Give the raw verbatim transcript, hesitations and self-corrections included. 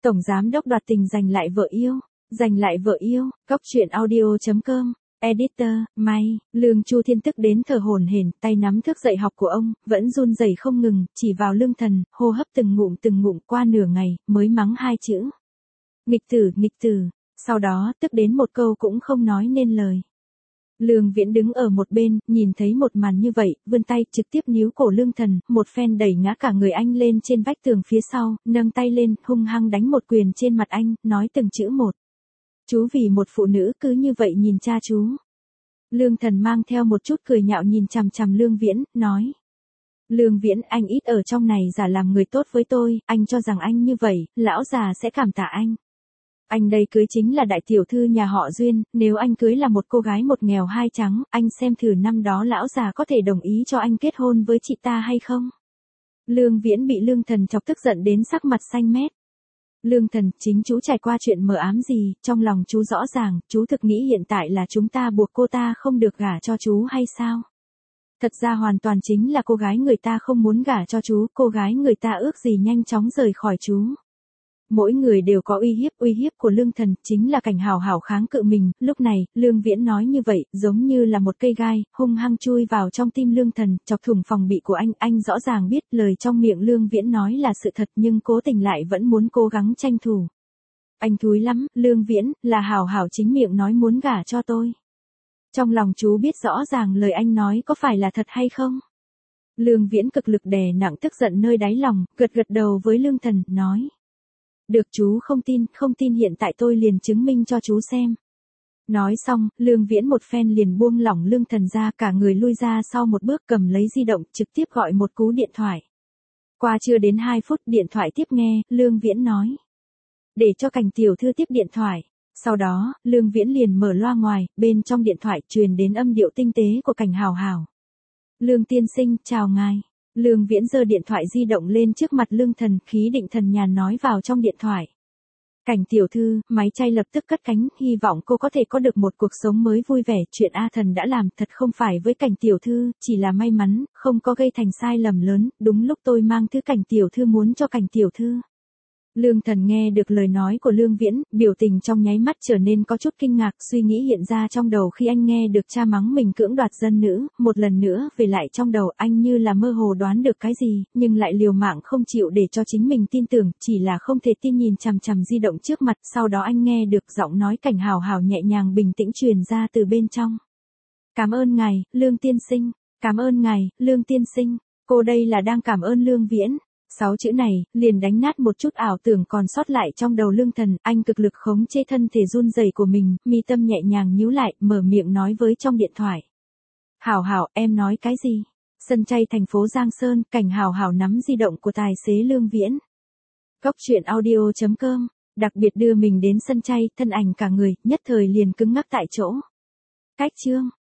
Tổng giám đốc đoạt tình giành lại vợ yêu, giành lại vợ yêu, Góc truyện audio.com, editor, May, Lương Chu Thiên tức đến thở hổn hển, tay nắm thước dạy học của ông, vẫn run rẩy không ngừng, chỉ vào Lương Thần, hô hấp từng ngụm từng ngụm qua nửa ngày, mới mắng hai chữ. Nghịch tử, nghịch tử, sau đó tức đến một câu cũng không nói nên lời. Lương Viễn đứng ở một bên, nhìn thấy một màn như vậy, vươn tay trực tiếp níu cổ Lương Thần, một phen đẩy ngã cả người anh lên trên vách tường phía sau, nâng tay lên, hung hăng đánh một quyền trên mặt anh, nói từng chữ một. Chú vì một phụ nữ cứ như vậy nhìn cha chú. Lương Thần mang theo một chút cười nhạo nhìn chằm chằm Lương Viễn, nói. Lương Viễn, anh ít ở trong này giả làm người tốt với tôi, anh cho rằng anh như vậy, lão già sẽ cảm tạ anh. Anh đây cưới chính là đại tiểu thư nhà họ Duyên, nếu anh cưới là một cô gái một nghèo hai trắng, anh xem thử năm đó lão già có thể đồng ý cho anh kết hôn với chị ta hay không? Lương Viễn bị Lương Thần chọc tức giận đến sắc mặt xanh mét. Lương Thần, chính chú trải qua chuyện mờ ám gì, trong lòng chú rõ ràng, chú thực nghĩ hiện tại là chúng ta buộc cô ta không được gả cho chú hay sao? Thật ra hoàn toàn chính là cô gái người ta không muốn gả cho chú, cô gái người ta ước gì nhanh chóng rời khỏi chú. Mỗi người đều có uy hiếp, uy hiếp của Lương Thần chính là Cảnh Hào Hào kháng cự mình, lúc này, Lương Viễn nói như vậy, giống như là một cây gai, hung hăng chui vào trong tim Lương Thần, chọc thủng phòng bị của anh, anh rõ ràng biết lời trong miệng Lương Viễn nói là sự thật nhưng cố tình lại vẫn muốn cố gắng tranh thủ. Anh thúi lắm, Lương Viễn, là Hào Hào chính miệng nói muốn gả cho tôi. Trong lòng chú biết rõ ràng lời anh nói có phải là thật hay không? Lương Viễn cực lực đè nặng tức giận nơi đáy lòng, gật gật đầu với Lương Thần, nói. Được chú không tin, không tin hiện tại tôi liền chứng minh cho chú xem. Nói xong, Lương Viễn một phen liền buông lỏng Lương Thần ra, cả người lui ra sau một bước cầm lấy di động, trực tiếp gọi một cú điện thoại. Qua chưa đến hai phút điện thoại tiếp nghe, Lương Viễn nói. Để cho Cảnh tiểu thư tiếp điện thoại. Sau đó, Lương Viễn liền mở loa ngoài, bên trong điện thoại truyền đến âm điệu tinh tế của Cảnh Hào Hào. Lương tiên sinh, chào ngài. Lương Viễn giơ điện thoại di động lên trước mặt Lương Thần, khí định thần nhàn nói vào trong điện thoại. Cảnh tiểu thư, máy chay lập tức cất cánh, hy vọng cô có thể có được một cuộc sống mới vui vẻ, chuyện A Thần đã làm thật không phải với Cảnh tiểu thư, chỉ là may mắn, không có gây thành sai lầm lớn, đúng lúc tôi mang thứ Cảnh tiểu thư muốn cho Cảnh tiểu thư. Lương Thần nghe được lời nói của Lương Viễn, biểu tình trong nháy mắt trở nên có chút kinh ngạc, suy nghĩ hiện ra trong đầu khi anh nghe được cha mắng mình cưỡng đoạt dân nữ, một lần nữa về lại trong đầu anh như là mơ hồ đoán được cái gì, nhưng lại liều mạng không chịu để cho chính mình tin tưởng, chỉ là không thể tin nhìn chằm chằm di động trước mặt, sau đó anh nghe được giọng nói Cảnh Hào Hào nhẹ nhàng bình tĩnh truyền ra từ bên trong. Cảm ơn ngài, Lương tiên sinh, cảm ơn ngài, Lương tiên sinh, cô đây là đang cảm ơn Lương Viễn. Sáu chữ này, liền đánh nát một chút ảo tưởng còn sót lại trong đầu Lương Thần, anh cực lực khống chế thân thể run rẩy của mình, mi tâm nhẹ nhàng nhíu lại, mở miệng nói với trong điện thoại. Hảo hảo, em nói cái gì? Sân chay thành phố Giang Sơn, Cảnh Hào Hào nắm di động của tài xế Lương Viễn. Góc truyện audio.com, đặc biệt đưa mình đến sân chay, thân ảnh cả người, nhất thời liền cứng ngắc tại chỗ. Cách chương.